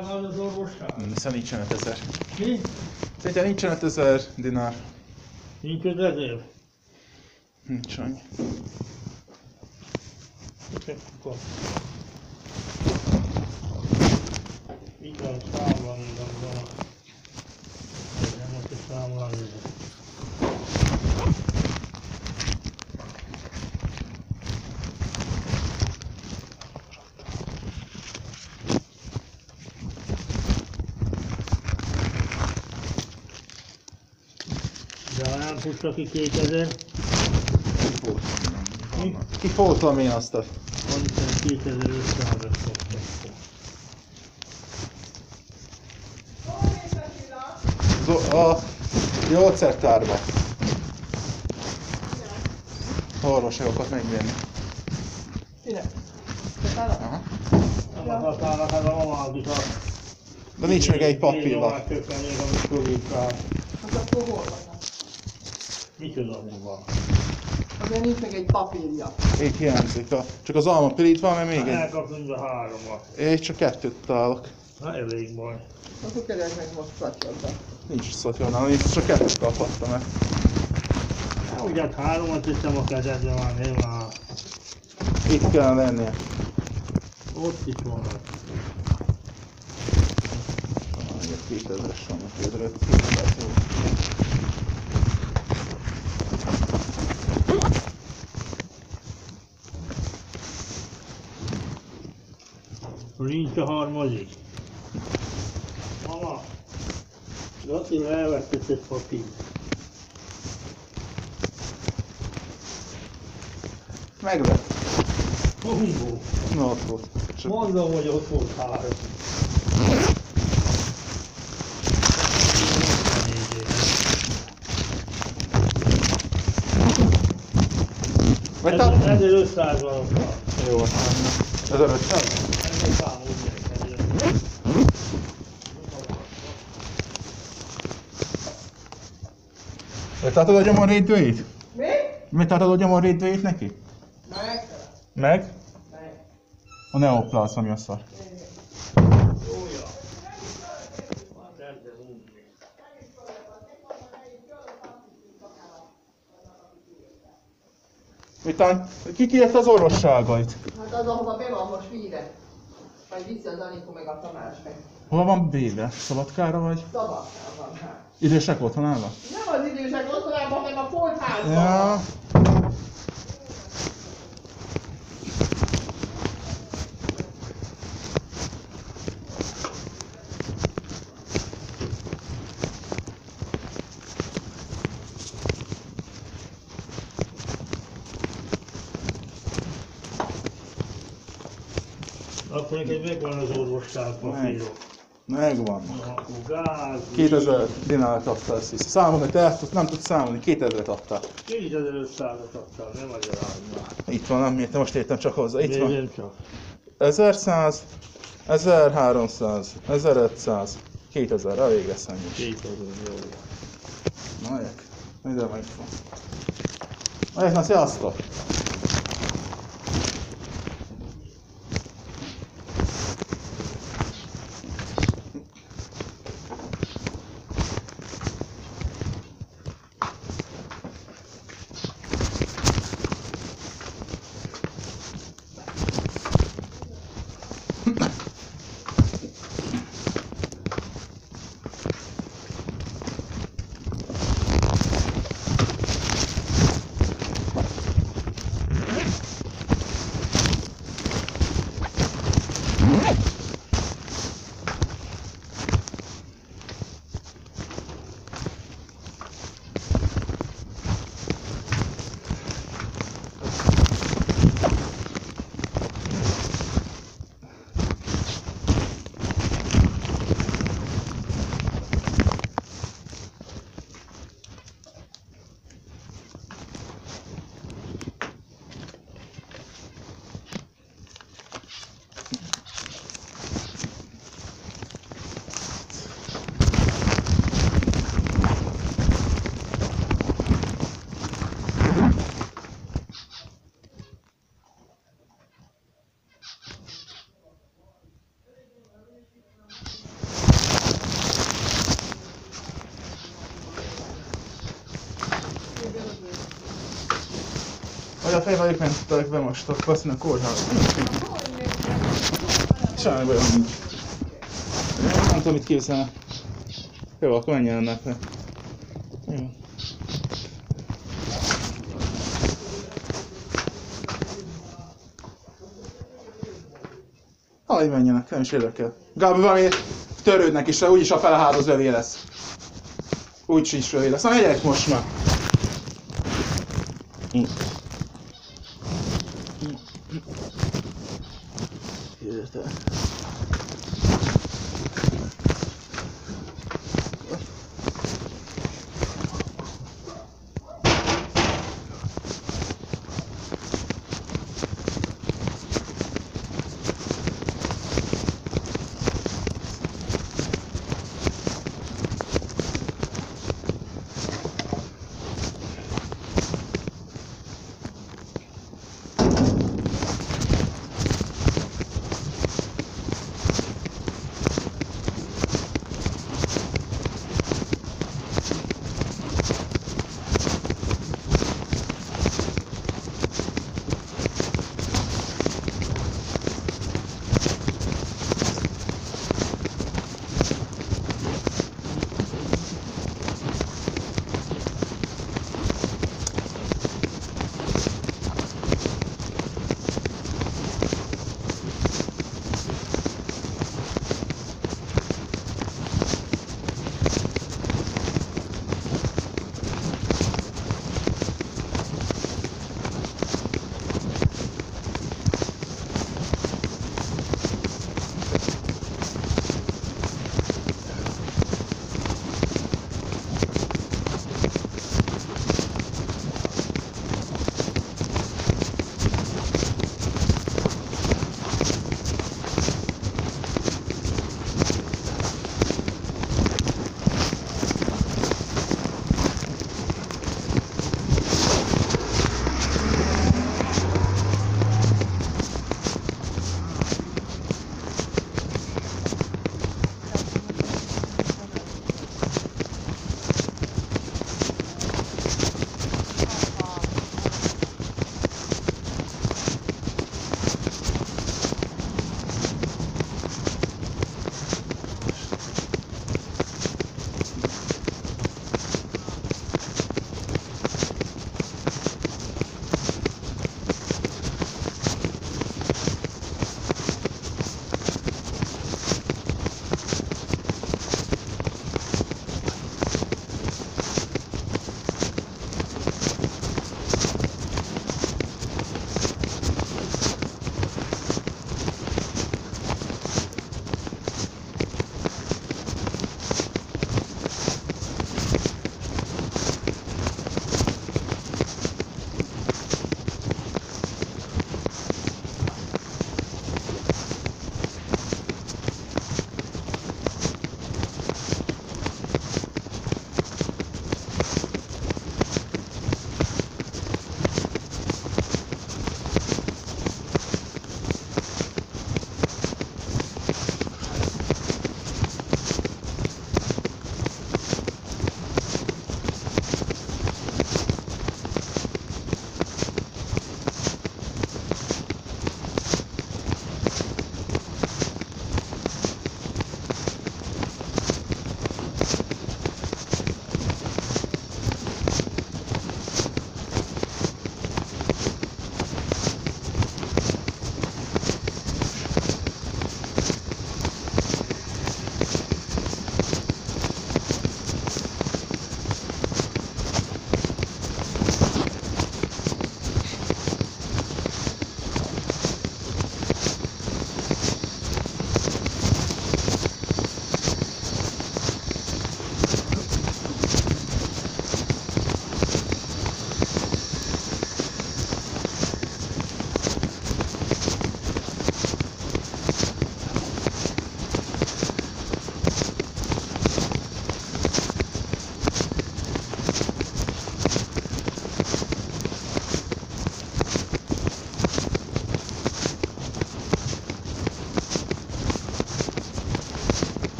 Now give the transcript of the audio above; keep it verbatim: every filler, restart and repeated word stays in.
drága az orvosság? Szerintem nincsen ötezer. Mi? Szerintem nincsen ötezer dinár. Nincs ötezer? Nincs annyi. Akkor. Így van, számolni van. Nem most is számolni. De nem tudta ki kétezer? Kipótlom én azt a... Van itt kétezer-ötszázas szoktak. A gyógyszertárba. Orvoságokat megvenni. Ide. Aha. Nem akartának ez a mamádit a... De nincs még egy papírlap. Hát akkor hol van? micsoda mi van? Azért nincs még egy papírja. Így hiányzik. A, csak az alma pirítva, mert még egy. Elkapunk a háromat. Én csak kettőt találok. Na elég baj. Akkor keresd meg most szatyorba. Nincs szatyornál, nincs, csak kettőt kaphattam el. Na ugye hát háromat teszem a kezedbe már, nem már. Itt kellene lennie. Ott is van. kétezres van, kétezer-ötszáz. Nincs a harmadik. Mama, Laci elvetted egy papírt. Megvett. Humbó. Na ott volt. Csak Mondom, hogy ott volt három. Vagy tehát... ezerötszáz van ott. Jó, ezerötszáz? Ennél számolj meg. Megtartod a gyomorrétőit? Mi? Megtartod a gyomorrétőit neki? Meg. Meg? Meg. A neoplazma mi a szar? Jója. Hát ezzel unni. Mitán, ki kért az orvosságait? Hát az, ahova be van most víre. Majd viszi az Anikó meg a Tamás meg. Hol van véve? Szabadkára vagy? Szabadkán van hát. Idősek otthonában? Nem az idősek otthonában, meg a foltházban. Ja. Akkor neked megvan az orvosság papírok. Megvan. Akkor gáz, kétezer dinárt adtál, azt hiszem. Számolni, te ezt nem tudsz számolni, kétezret adtál. kétezer-ötszázat adtál, nem magyarázd már. Itt van, nem értem, most értem csak hozzá. Itt van. Nem csak. ezerszáz, ezerháromszáz, ezerötszáz, kétezer, elég lesz ennyi is. kétezer, jó. Na, jöjjek. Minden meg van. Na, jöjjek, na, sziasztok! Vagy a fejvel ők nem tudtak be most, akkor azt mondja, a kórházat. Semmi bajom nincs. Nem tudom, mit képzelne. Jó, akkor menjen ennek fel. Jó. Hagyj menjenek, nem is érdekel. Gábor valami törődnek is, úgyis a fele hálóz lövé lesz. Úgy is lövé lesz. Na megyek most már. Érte.